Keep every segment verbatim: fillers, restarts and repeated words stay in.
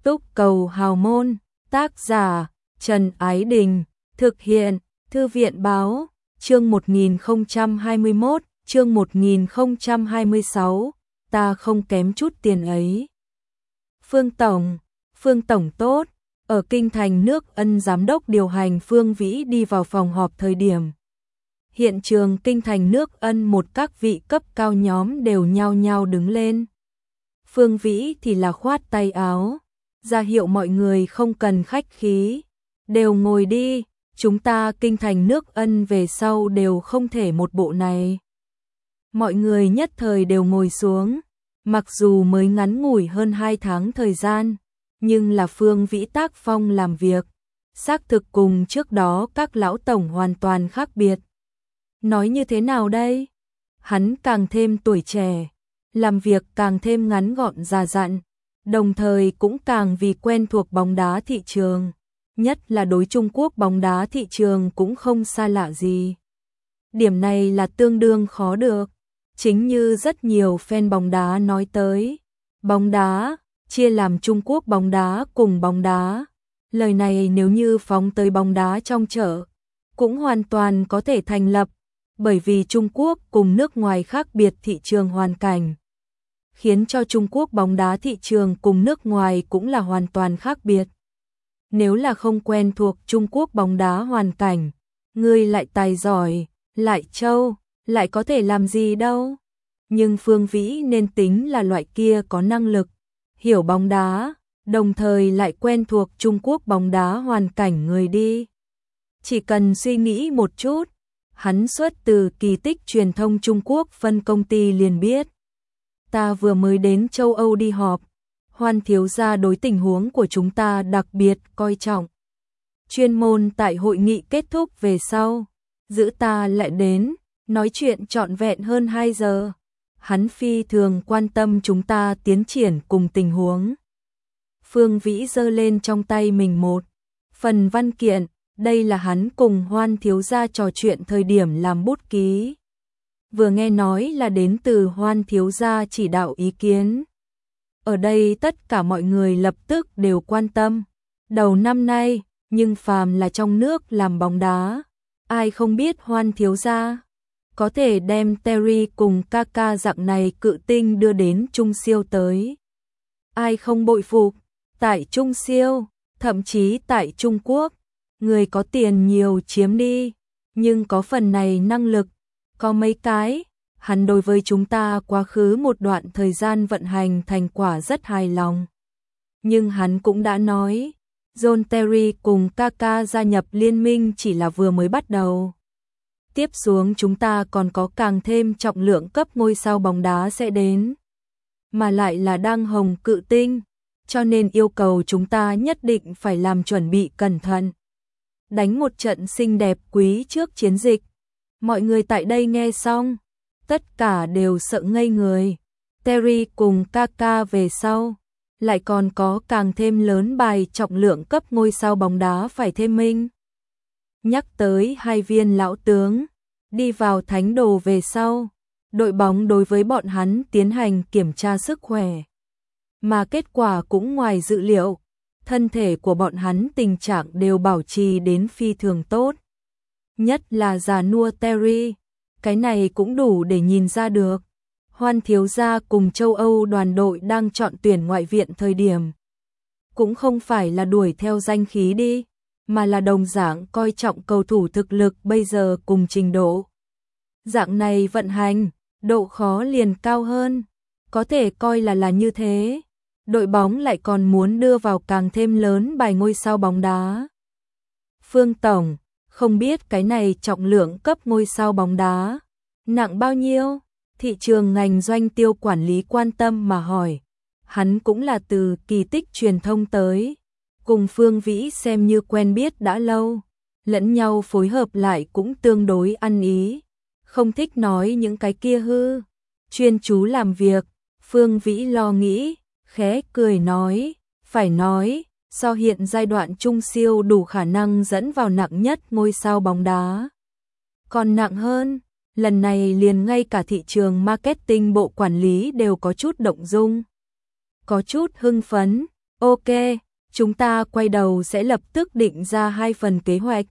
Túc Cầu Hào Môn, tác giả Trần Ái Đình, thực hiện Thư viện Báo, chương một nghìn không trăm hai mươi mốt, chương một nghìn không trăm hai mươi sáu, ta không kém chút tiền ấy. Phương Tổng, Phương Tổng tốt, ở Kinh Thành nước Ân Giám đốc điều hành Phương Vĩ đi vào phòng họp thời điểm. Hiện trường Kinh Thành nước Ân một các vị cấp cao nhóm đều nhao nhao đứng lên. Phương Vĩ thì là khoát tay áo, ra hiệu mọi người không cần khách khí, đều ngồi đi, chúng ta Kinh Thành nước Ân về sau đều không thể một bộ này. Mọi người nhất thời đều ngồi xuống, mặc dù mới ngắn ngủi hơn hai tháng thời gian, nhưng là Phương Vĩ tác phong làm việc, xác thực cùng trước đó các lão tổng hoàn toàn khác biệt. Nói như thế nào đây? Hắn càng thêm tuổi trẻ, làm việc càng thêm ngắn gọn già dặn, đồng thời cũng càng vì quen thuộc bóng đá thị trường, nhất là đối Trung Quốc bóng đá thị trường cũng không xa lạ gì. Điểm này là tương đương khó được, chính như rất nhiều fan bóng đá nói tới, bóng đá chia làm Trung Quốc bóng đá cùng bóng đá. Lời này nếu như phóng tới bóng đá trong chợ, cũng hoàn toàn có thể thành lập, bởi vì Trung Quốc cùng nước ngoài khác biệt thị trường hoàn cảnh, khiến cho Trung Quốc bóng đá thị trường cùng nước ngoài cũng là hoàn toàn khác biệt. Nếu là không quen thuộc Trung Quốc bóng đá hoàn cảnh, ngươi lại tài giỏi, lại trâu, lại có thể làm gì đâu. Nhưng Phương Vĩ nên tính là loại kia có năng lực, hiểu bóng đá, đồng thời lại quen thuộc Trung Quốc bóng đá hoàn cảnh người đi. Chỉ cần suy nghĩ một chút, hắn xuất từ Kỳ Tích truyền thông Trung Quốc phân công ty liền biết. Ta vừa mới đến châu Âu đi họp, Hoan thiếu gia đối tình huống của chúng ta đặc biệt coi trọng. Chuyên môn tại hội nghị kết thúc về sau, giữ ta lại đến, nói chuyện trọn vẹn hơn hai giờ. Hắn phi thường quan tâm chúng ta tiến triển cùng tình huống. Phương Vĩ giơ lên trong tay mình một phần văn kiện, đây là hắn cùng Hoan thiếu gia trò chuyện thời điểm làm bút ký. Vừa nghe nói là đến từ Hoan thiếu gia chỉ đạo ý kiến. Ở đây tất cả mọi người lập tức đều quan tâm. Đầu năm nay, nhưng phàm là trong nước làm bóng đá, ai không biết Hoan thiếu gia có thể đem Terry cùng Kaka dạng này cự tinh đưa đến Trung Siêu tới. Ai không bội phục, tại Trung Siêu, thậm chí tại Trung Quốc, người có tiền nhiều chiếm đi, nhưng có phần này năng lực, có mấy cái, hắn đối với chúng ta quá khứ một đoạn thời gian vận hành thành quả rất hài lòng. Nhưng hắn cũng đã nói, John Terry cùng Kaka gia nhập liên minh chỉ là vừa mới bắt đầu. Tiếp xuống chúng ta còn có càng thêm trọng lượng cấp ngôi sao bóng đá sẽ đến, mà lại là đang hồng cự tinh, cho nên yêu cầu chúng ta nhất định phải làm chuẩn bị cẩn thận. Đánh một trận xinh đẹp quý trước chiến dịch. Mọi người tại đây nghe xong, tất cả đều sợ ngây người. Terry cùng Kaka về sau, lại còn có càng thêm lớn bài trọng lượng cấp ngôi sao bóng đá phải thêm minh. Nhắc tới hai viên lão tướng, đi vào thánh đồ về sau, đội bóng đối với bọn hắn tiến hành kiểm tra sức khỏe. Mà kết quả cũng ngoài dự liệu, thân thể của bọn hắn tình trạng đều bảo trì đến phi thường tốt. Nhất là già nua Terry, cái này cũng đủ để nhìn ra được. Hoan thiếu gia cùng châu Âu đoàn đội đang chọn tuyển ngoại viện thời điểm. Cũng không phải là đuổi theo danh khí đi, mà là đồng dạng coi trọng cầu thủ thực lực bây giờ cùng trình độ. Dạng này vận hành, độ khó liền cao hơn, có thể coi là là như thế. Đội bóng lại còn muốn đưa vào càng thêm lớn bài ngôi sao bóng đá. Phương Tổng, không biết cái này trọng lượng cấp ngôi sao bóng đá nặng bao nhiêu? Thị trường ngành doanh tiêu quản lý quan tâm mà hỏi. Hắn cũng là từ Kỳ Tích truyền thông tới, cùng Phương Vĩ xem như quen biết đã lâu, lẫn nhau phối hợp lại cũng tương đối ăn ý, không thích nói những cái kia hư, chuyên chú làm việc. Phương Vĩ lo nghĩ, khẽ cười nói, phải nói, so hiện giai đoạn Trung Siêu đủ khả năng dẫn vào nặng nhất ngôi sao bóng đá. Còn nặng hơn, lần này liền ngay cả thị trường marketing bộ quản lý đều có chút động dung, có chút hưng phấn, Ok, chúng ta quay đầu sẽ lập tức định ra hai phần kế hoạch.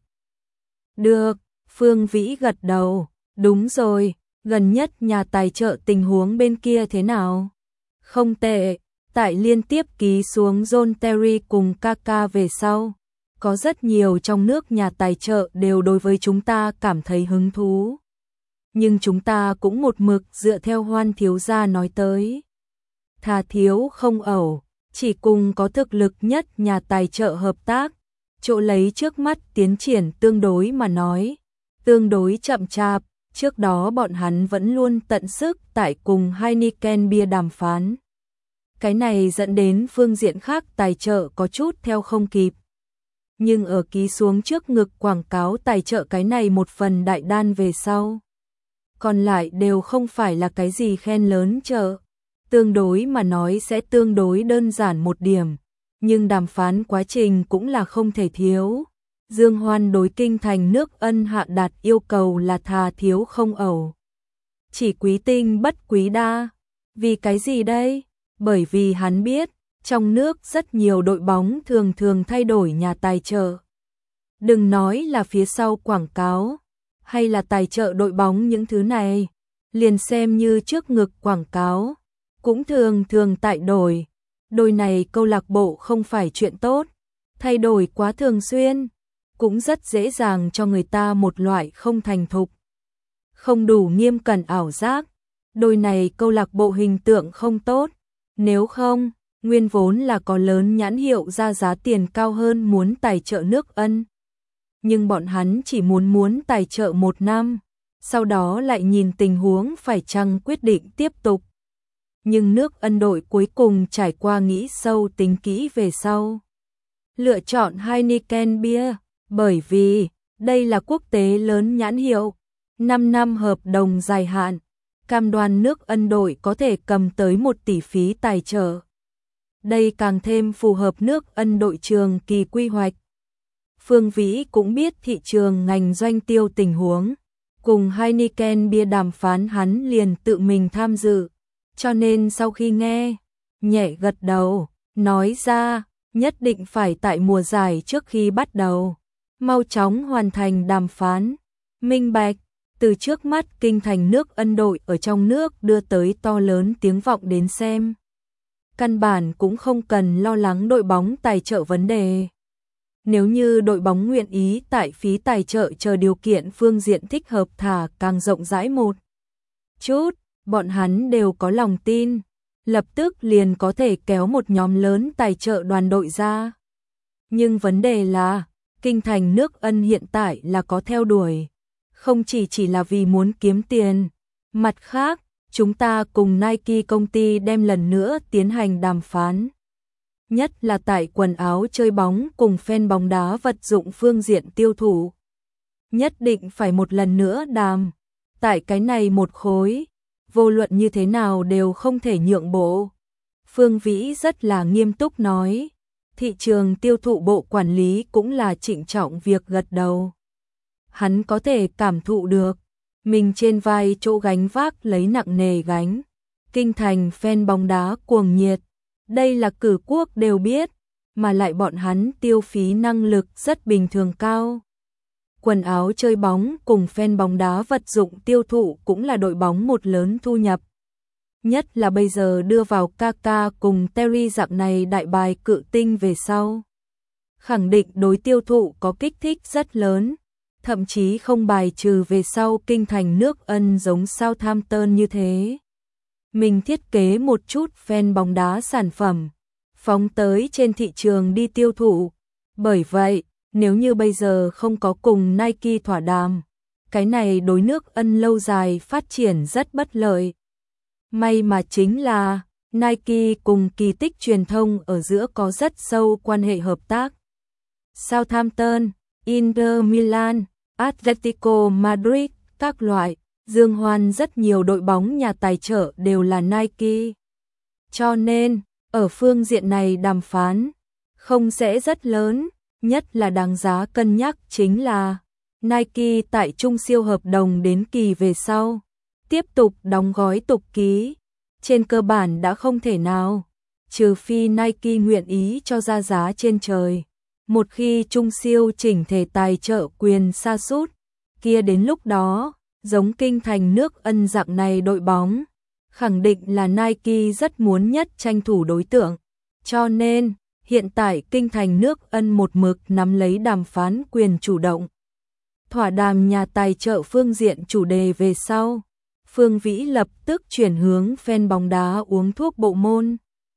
Được, Phương Vĩ gật đầu, đúng rồi, gần nhất nhà tài trợ tình huống bên kia thế nào? Không tệ, tại liên tiếp ký xuống John Terry cùng Kaka về sau. Có rất nhiều trong nước nhà tài trợ đều đối với chúng ta cảm thấy hứng thú. Nhưng chúng ta cũng một mực dựa theo Hoan thiếu gia nói tới. Thà thiếu không ẩu, chỉ cùng có thực lực nhất nhà tài trợ hợp tác. Chỗ lấy trước mắt tiến triển tương đối mà nói. Tương đối chậm chạp, trước đó bọn hắn vẫn luôn tận sức tại cùng Heineken bia đàm phán. Cái này dẫn đến phương diện khác tài trợ có chút theo không kịp. Nhưng ở ký xuống trước ngực quảng cáo tài trợ cái này một phần đại đan về sau. Còn lại đều không phải là cái gì khen lớn trợ. Tương đối mà nói sẽ tương đối đơn giản một điểm. Nhưng đàm phán quá trình cũng là không thể thiếu. Dương Hoan đối kinh thành nước Ân hạ đạt yêu cầu là thà thiếu không ẩu. Chỉ quý tinh bất quý đa. Vì cái gì đây? Bởi vì hắn biết, trong nước rất nhiều đội bóng thường thường thay đổi nhà tài trợ. Đừng nói là phía sau quảng cáo, hay là tài trợ đội bóng những thứ này, liền xem như trước ngực quảng cáo, cũng thường thường tại đổi. Đôi này câu lạc bộ không phải chuyện tốt, thay đổi quá thường xuyên, cũng rất dễ dàng cho người ta một loại không thành thục, không đủ nghiêm cẩn ảo giác. Đôi này câu lạc bộ hình tượng không tốt, nếu không, nguyên vốn là có lớn nhãn hiệu ra giá tiền cao hơn muốn tài trợ nước Ân. Nhưng bọn hắn chỉ muốn muốn tài trợ một năm, sau đó lại nhìn tình huống phải chăng quyết định tiếp tục. Nhưng nước Ân đội cuối cùng trải qua nghĩ sâu tính kỹ về sau. Lựa chọn Heineken bia, bởi vì đây là quốc tế lớn nhãn hiệu, năm năm hợp đồng dài hạn, cam đoan nước Ân đội có thể cầm tới một tỷ phí tài trợ. Đây càng thêm phù hợp nước Ân đội trường kỳ quy hoạch. Phương Vĩ cũng biết thị trường ngành doanh tiêu tình huống, cùng Heineken bia đàm phán hắn liền tự mình tham dự, cho nên sau khi nghe, nhẹ gật đầu, nói ra, nhất định phải tại mùa giải trước khi bắt đầu, mau chóng hoàn thành đàm phán, minh bạch. Từ trước mắt kinh thành nước Ân đội ở trong nước đưa tới to lớn tiếng vọng đến xem. Căn bản cũng không cần lo lắng đội bóng tài trợ vấn đề. Nếu như đội bóng nguyện ý tại phí tài trợ chờ điều kiện phương diện thích hợp thả càng rộng rãi một chút, bọn hắn đều có lòng tin, lập tức liền có thể kéo một nhóm lớn tài trợ đoàn đội ra. Nhưng vấn đề là, kinh thành nước Ân hiện tại là có theo đuổi. Không chỉ chỉ là vì muốn kiếm tiền. Mặt khác, chúng ta cùng Nike công ty đem lần nữa tiến hành đàm phán. Nhất là tại quần áo chơi bóng cùng fan bóng đá vật dụng phương diện tiêu thụ. Nhất định phải một lần nữa đàm. Tại cái này một khối, vô luận như thế nào đều không thể nhượng bộ. Phương Vĩ rất là nghiêm túc nói. Thị trường tiêu thụ bộ quản lý cũng là trịnh trọng việc gật đầu. Hắn có thể cảm thụ được, mình trên vai chỗ gánh vác lấy nặng nề gánh. Kinh thành fan bóng đá cuồng nhiệt, đây là cử quốc đều biết, mà lại bọn hắn tiêu phí năng lực rất bình thường cao. Quần áo chơi bóng cùng fan bóng đá vật dụng tiêu thụ cũng là đội bóng một lớn thu nhập. Nhất là bây giờ đưa vào Kaka cùng Terry dạng này đại bài cự tinh về sau. Khẳng định đối tiêu thụ có kích thích rất lớn. Thậm chí không bài trừ về sau kinh thành nước Ân giống Southampton như thế. Mình thiết kế một chút fan bóng đá sản phẩm, phóng tới trên thị trường đi tiêu thụ. Bởi vậy, nếu như bây giờ không có cùng Nike thỏa đàm, cái này đối nước Ân lâu dài phát triển rất bất lợi. May mà chính là, Nike cùng Kỳ Tích truyền thông ở giữa có rất sâu quan hệ hợp tác. Southampton, Inter Milan, Atletico Madrid, các loại, Dương Hoan rất nhiều đội bóng nhà tài trợ đều là Nike. Cho nên, ở phương diện này đàm phán, không sẽ rất lớn, nhất là đáng giá cân nhắc chính là Nike tại trung siêu hợp đồng đến kỳ về sau, tiếp tục đóng gói tục ký, trên cơ bản đã không thể nào. trừ phi Nike nguyện ý cho ra giá trên trời. Một khi Trung Siêu chỉnh thể tài trợ quyền sa sút, kia đến lúc đó, giống Kinh Thành nước Ân dạng này đội bóng, khẳng định là Nike rất muốn nhất tranh thủ đối tượng. Cho nên, hiện tại Kinh Thành nước Ân một mực nắm lấy đàm phán quyền chủ động. Thỏa đàm nhà tài trợ phương diện chủ đề về sau, Phương Vĩ lập tức chuyển hướng fan bóng đá uống thuốc bộ môn.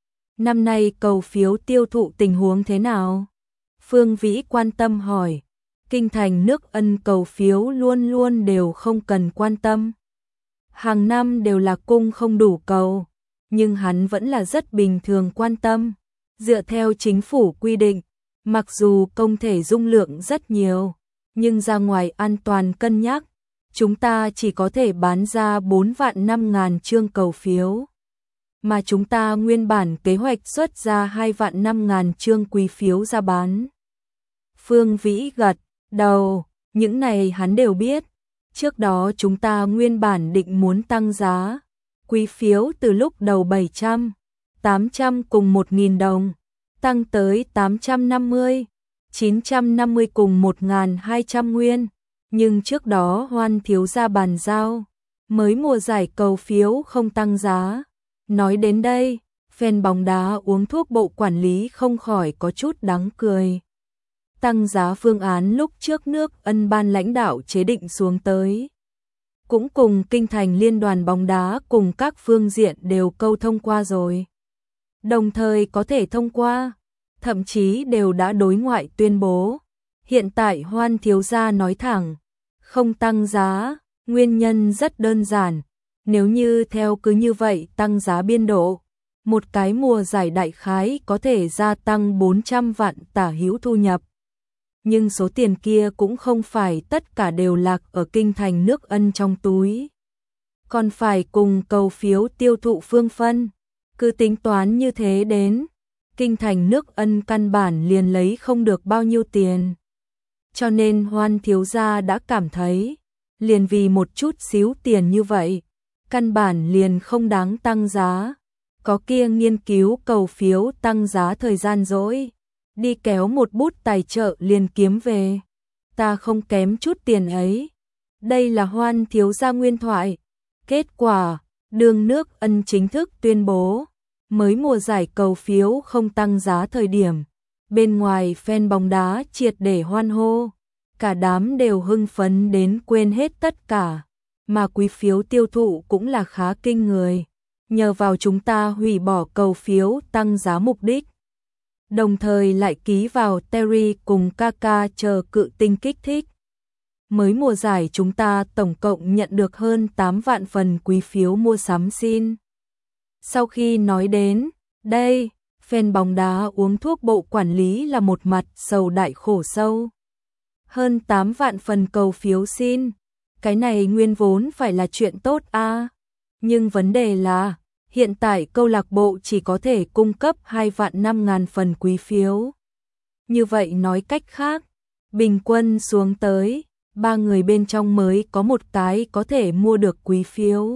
Năm nay cầu phiếu tiêu thụ tình huống thế nào? Phương Vĩ quan tâm hỏi. Kinh Thành nước Ân cầu phiếu luôn luôn đều không cần quan tâm. Hàng năm đều là cung không đủ cầu, nhưng hắn vẫn là rất bình thường quan tâm. Dựa theo chính phủ quy định, mặc dù công thể dung lượng rất nhiều, nhưng ra ngoài an toàn cân nhắc, chúng ta chỉ có thể bán ra bốn vạn năm ngàn chương cầu phiếu. Mà chúng ta nguyên bản kế hoạch xuất ra hai vạn năm ngàn chương quý phiếu ra bán. Phương Vĩ gật đầu, những này hắn đều biết. Trước đó chúng ta nguyên bản định muốn tăng giá quý phiếu từ lúc đầu bảy trăm, tám trăm cùng một nghìn đồng, tăng tới tám trăm năm mươi, chín trăm năm mươi cùng một nghìn hai trăm nguyên. Nhưng trước đó Hoan thiếu gia bàn giao, mới mùa giải cầu phiếu không tăng giá. Nói đến đây, fan bóng đá uống thuốc bộ quản lý không khỏi có chút đáng cười. Tăng giá phương án lúc trước nước Ân ban lãnh đạo chế định xuống tới, cũng cùng Kinh Thành liên đoàn bóng đá cùng các phương diện đều câu thông qua rồi. Đồng thời có thể thông qua, thậm chí đều đã đối ngoại tuyên bố. Hiện tại Hoan thiếu gia nói thẳng, không tăng giá, nguyên nhân rất đơn giản. Nếu như theo cứ như vậy tăng giá biên độ, một cái mùa giải đại khái có thể gia tăng bốn trăm vạn tả hữu thu nhập. Nhưng số tiền kia cũng không phải tất cả đều lạc ở Kinh Thành nước Ân trong túi. Còn phải cùng cầu phiếu tiêu thụ phương phân. Cứ tính toán như thế đến, Kinh Thành nước Ân căn bản liền lấy không được bao nhiêu tiền. Cho nên Hoan thiếu gia đã cảm thấy, liền vì một chút xíu tiền như vậy, căn bản liền không đáng tăng giá. Có kia nghiên cứu cầu phiếu tăng giá thời gian rỗi, đi kéo một bút tài trợ liền kiếm về. Ta không kém chút tiền ấy. Đây là Hoan thiếu gia nguyên thoại. Kết quả, đường nước Ân chính thức tuyên bố, mới mùa giải cầu phiếu không tăng giá thời điểm, bên ngoài fan bóng đá triệt để hoan hô, cả đám đều hưng phấn đến quên hết tất cả, mà quý phiếu tiêu thụ cũng là khá kinh người, nhờ vào chúng ta hủy bỏ cầu phiếu tăng giá mục đích. Đồng thời lại ký vào Terry cùng Kaka chờ cự tinh kích thích. Mới mùa giải chúng ta tổng cộng nhận được hơn tám vạn phần quý phiếu mua sắm xin. Sau khi nói đến đây, fan bóng đá uống thuốc bộ quản lý là một mặt sầu đại khổ sâu. Hơn tám vạn phần cầu phiếu xin, cái này nguyên vốn phải là chuyện tốt a, à. Nhưng vấn đề là, hiện tại câu lạc bộ chỉ có thể cung cấp hai vạn năm ngàn phần quý phiếu. Như vậy nói cách khác, bình quân xuống tới, ba người bên trong mới có một cái có thể mua được quý phiếu.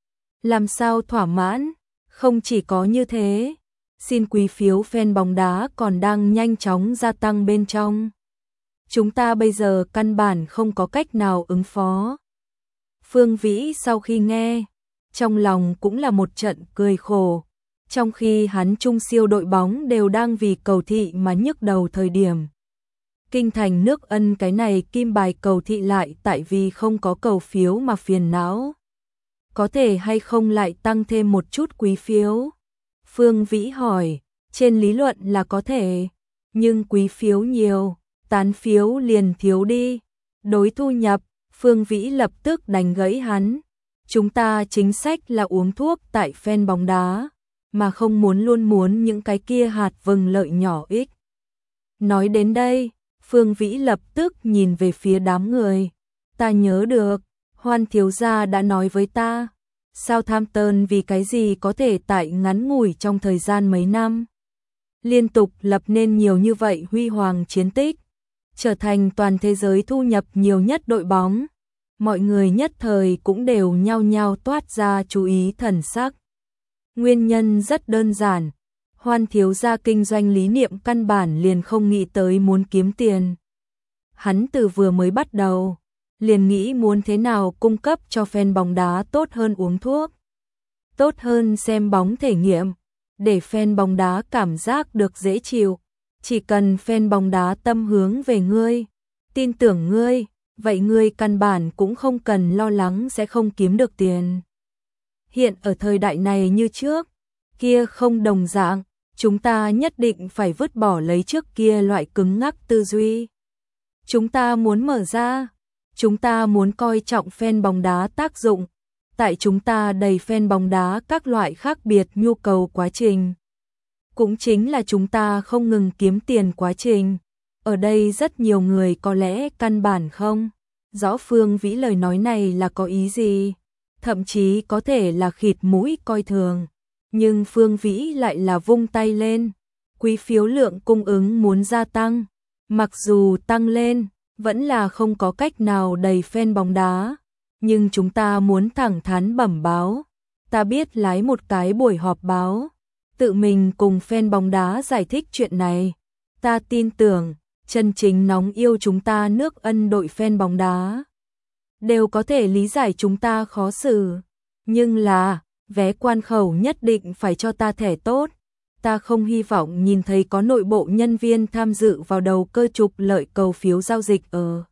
Làm sao thỏa mãn? Không chỉ có như thế, xin quý phiếu fan bóng đá còn đang nhanh chóng gia tăng bên trong. Chúng ta bây giờ căn bản không có cách nào ứng phó. Phương Vĩ sau khi nghe, trong lòng cũng là một trận cười khổ. Trong khi hắn Trung Siêu đội bóng đều đang vì cầu thị mà nhức đầu thời điểm, Kinh Thành nước Ân cái này kim bài cầu thị lại tại vì không có cầu phiếu mà phiền não. Có thể hay không lại tăng thêm một chút quý phiếu? Phương Vĩ hỏi, trên lý luận là có thể, nhưng quý phiếu nhiều, tán phiếu liền thiếu đi. Đối thu nhập, Phương Vĩ lập tức đánh gãy hắn. Chúng ta chính sách là uống thuốc tại fan bóng đá, mà không muốn luôn muốn những cái kia hạt vừng lợi nhỏ ích. Nói đến đây, Phương Vĩ lập tức nhìn về phía đám người. Ta nhớ được, Hoan thiếu gia đã nói với ta, Southampton vì cái gì có thể tại ngắn ngủi trong thời gian mấy năm, liên tục lập nên nhiều như vậy huy hoàng chiến tích, trở thành toàn thế giới thu nhập nhiều nhất đội bóng. Mọi người nhất thời cũng đều nhao nhao toát ra chú ý thần sắc. Nguyên nhân rất đơn giản, Hoan thiếu gia kinh doanh lý niệm căn bản liền không nghĩ tới muốn kiếm tiền. Hắn từ vừa mới bắt đầu, liền nghĩ muốn thế nào cung cấp cho fan bóng đá tốt hơn uống thuốc, tốt hơn xem bóng thể nghiệm, để fan bóng đá cảm giác được dễ chịu. Chỉ cần fan bóng đá tâm hướng về ngươi, tin tưởng ngươi, vậy ngươi căn bản cũng không cần lo lắng sẽ không kiếm được tiền. Hiện ở thời đại này như trước, kia không đồng dạng, chúng ta nhất định phải vứt bỏ lấy trước kia loại cứng ngắc tư duy. Chúng ta muốn mở ra, chúng ta muốn coi trọng fan bóng đá tác dụng, tại chúng ta đầy fan bóng đá các loại khác biệt nhu cầu quá trình. Cũng chính là chúng ta không ngừng kiếm tiền quá trình. Ở đây rất nhiều người có lẽ căn bản không rõ Phương Vĩ lời nói này là có ý gì, thậm chí có thể là khịt mũi coi thường. Nhưng Phương Vĩ lại là vung tay lên, quý phiếu lượng cung ứng muốn gia tăng, mặc dù tăng lên, vẫn là không có cách nào đầy fan bóng đá, nhưng chúng ta muốn thẳng thắn bẩm báo, ta biết lái một cái buổi họp báo, tự mình cùng fan bóng đá giải thích chuyện này, ta tin tưởng, chân chính nóng yêu chúng ta nước Ân đội fan bóng đá, đều có thể lý giải chúng ta khó xử, nhưng là, vé quan khẩu nhất định phải cho ta thẻ tốt. Ta không hy vọng nhìn thấy có nội bộ nhân viên tham dự vào đầu cơ trục lợi cầu phiếu giao dịch ở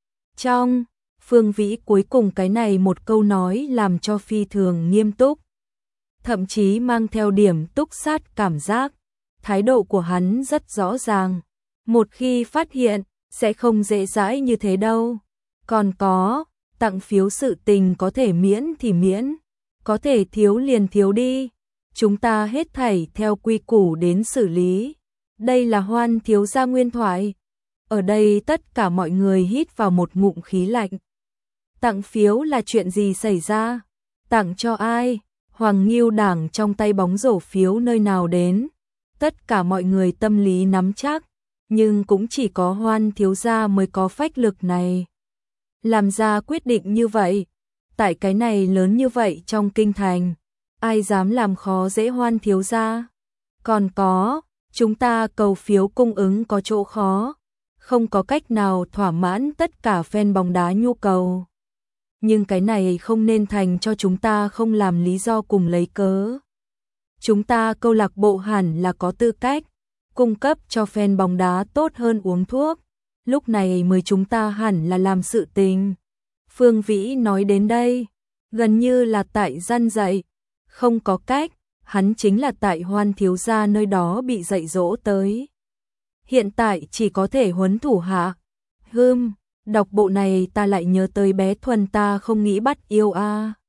trong. Phương Vĩ cuối cùng cái này một câu nói làm cho phi thường nghiêm túc, thậm chí mang theo điểm túc sát cảm giác. Thái độ của hắn rất rõ ràng, một khi phát hiện, sẽ không dễ dãi như thế đâu. Còn có, tặng phiếu sự tình có thể miễn thì miễn, có thể thiếu liền thiếu đi. Chúng ta hết thảy theo quy củ đến xử lý. Đây là Hoan thiếu gia nguyên thoại. Ở đây tất cả mọi người hít vào một ngụm khí lạnh. Tặng phiếu là chuyện gì xảy ra? Tặng cho ai? Hoàng Nghiêu đảng trong tay bóng rổ phiếu nơi nào đến? Tất cả mọi người tâm lý nắm chắc, nhưng cũng chỉ có Hoan thiếu gia mới có phách lực này. Làm ra quyết định như vậy, tại cái này lớn như vậy trong kinh thành, ai dám làm khó dễ Hoan thiếu gia? Còn có, chúng ta cầu phiếu cung ứng có chỗ khó, không có cách nào thỏa mãn tất cả fan bóng đá nhu cầu. Nhưng cái này không nên thành cho chúng ta không làm lý do cùng lấy cớ. Chúng ta câu lạc bộ hẳn là có tư cách cung cấp cho fan bóng đá tốt hơn uống thuốc, lúc này mới chúng ta hẳn là làm sự tình. Phương Vĩ nói đến đây, gần như là tại răn dạy, không có cách, hắn chính là tại Hoan thiếu gia nơi đó bị dạy dỗ tới. Hiện tại chỉ có thể huấn thủ hạ. Hừm, đọc bộ này ta lại nhớ tới bé Thuần ta không nghĩ bắt yêu a. À.